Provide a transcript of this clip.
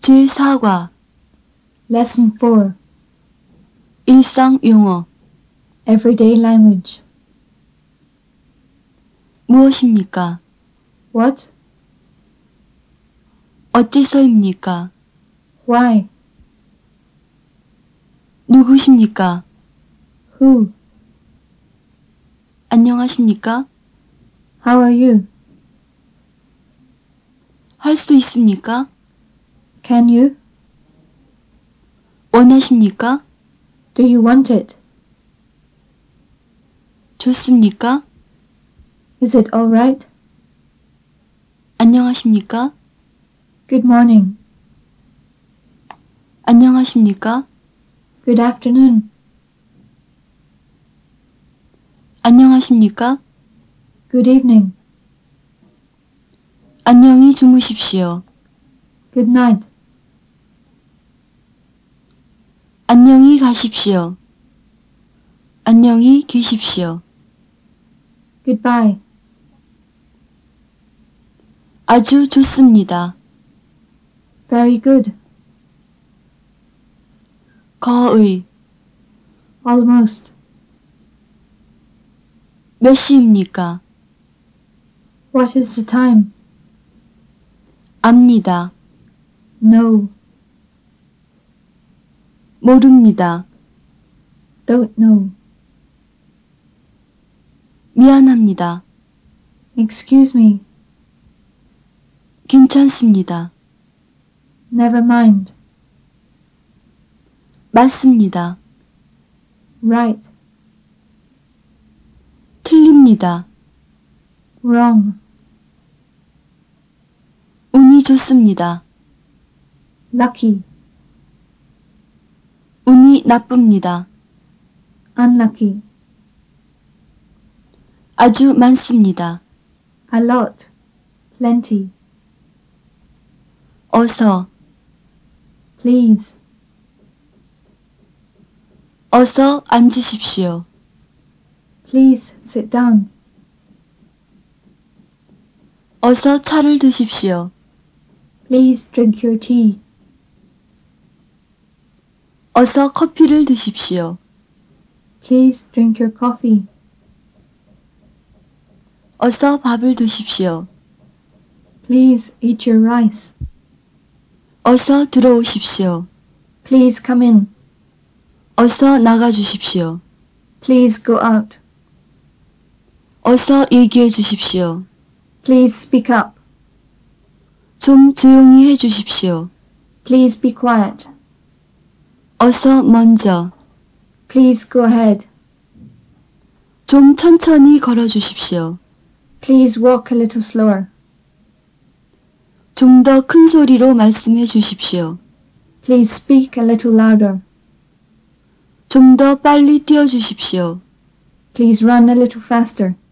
제4과 Lesson 4. 일상 용어 Everyday language. 무엇입니까? What? 어째서입니까? Why? 누구십니까? Who? 안녕하십니까? How are you? 할 수 있습니까? Can you? 원하십니까? Do you want it? 좋습니까? Is it all right? 안녕하십니까? Good morning. 안녕하십니까? Good afternoon. 안녕하십니까? Good evening. 안녕히 주무십시오. Good night. 안녕히 가십시오. 안녕히 계십시오. Goodbye. 아주 좋습니다. Very good. 거의 Almost. 몇 시입니까? What is the time? 압니다. No. 모릅니다. Don't know. 미안합니다. Excuse me. 괜찮습니다. Never mind. 맞습니다. Right. 틀립니다. Wrong. 운이 좋습니다. Lucky. 운이 나쁩니다. Unlucky. 아주 많습니다. A lot. Plenty. 어서, Please. 어서 앉으십시오. Please sit down. 어서 차를 드십시오. Please drink your tea. 어서 커피를 드십시오. Please drink your coffee. 어서 밥을 드십시오. Please eat your rice. 어서 들어오십시오. Please come in. 어서 나가 주십시오. Please go out. 어서 얘기해 주십시오. Please speak up. 좀 조용히 해 주십시오. Please be quiet. 어서 먼저, Please go ahead. 좀 천천히 걸어 주십시오. Please walk a little slower. 좀 더 큰 소리로 말씀해 주십시오. Please speak a little louder. 좀 더 빨리 뛰어 주십시오. Please run a little faster.